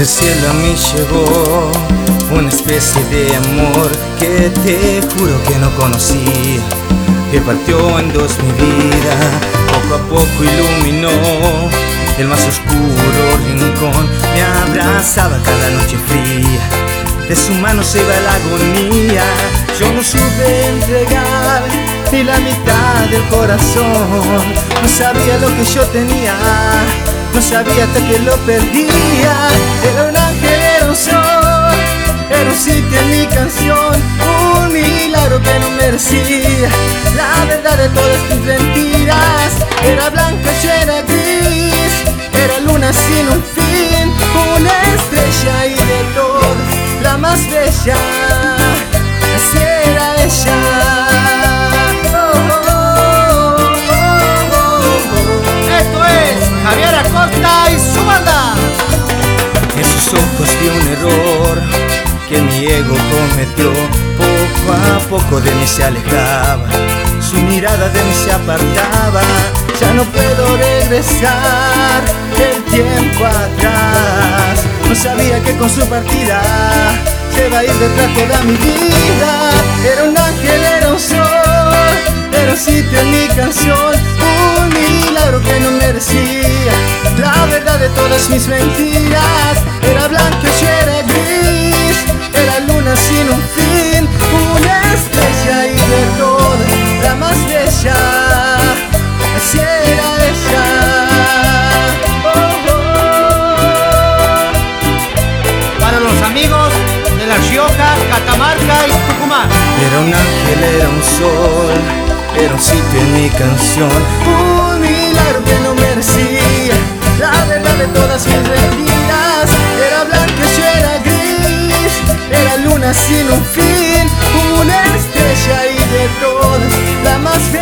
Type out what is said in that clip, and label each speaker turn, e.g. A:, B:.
A: Del cielo a mí llegó una especie de amor que te juro que no conocía, que partió en dos mi vida, poco a poco iluminó el más oscuro rincón, me abrazaba cada noche fría, de su mano se iba la agonía. Yo no supe entregar ni la mitad del corazón, no sabía lo que yo tenía, no sabía hasta que lo perdía. Era un ángel, era un sol, era un sitio en mi canción, un milagro que no merecía. La verdad de todas tus mentiras, era blanca, yo era gris, era luna sin un fin, una estrella y de todas la más bella, así era ella.
B: Esto es Javier Acosta y su banda.
A: En sus ojos vi un error que mi ego cometió, poco a poco de mí se alejaba, su mirada de mí se apartaba. Ya no puedo regresar el tiempo atrás, no sabía que con su partida se va a ir detrás toda mi vida. Era un ángel, era un sol, era un sitio en mi canción, un milagro que no merecía. La verdad de todas mis mentiras, era blanca, yo era gris, era luna sin un fin, una estrella y de todas la más bella, así era ella.
B: Para los amigos de La Rioja, Catamarca y Tucumán.
A: Era un ángel, era un sol, era un sitio en mi canción, un milagro que no merecía. La verdad de todas mis mentiras, era blanca, yo era gris, era luna sin un fin, una estrella y de todas la más bella.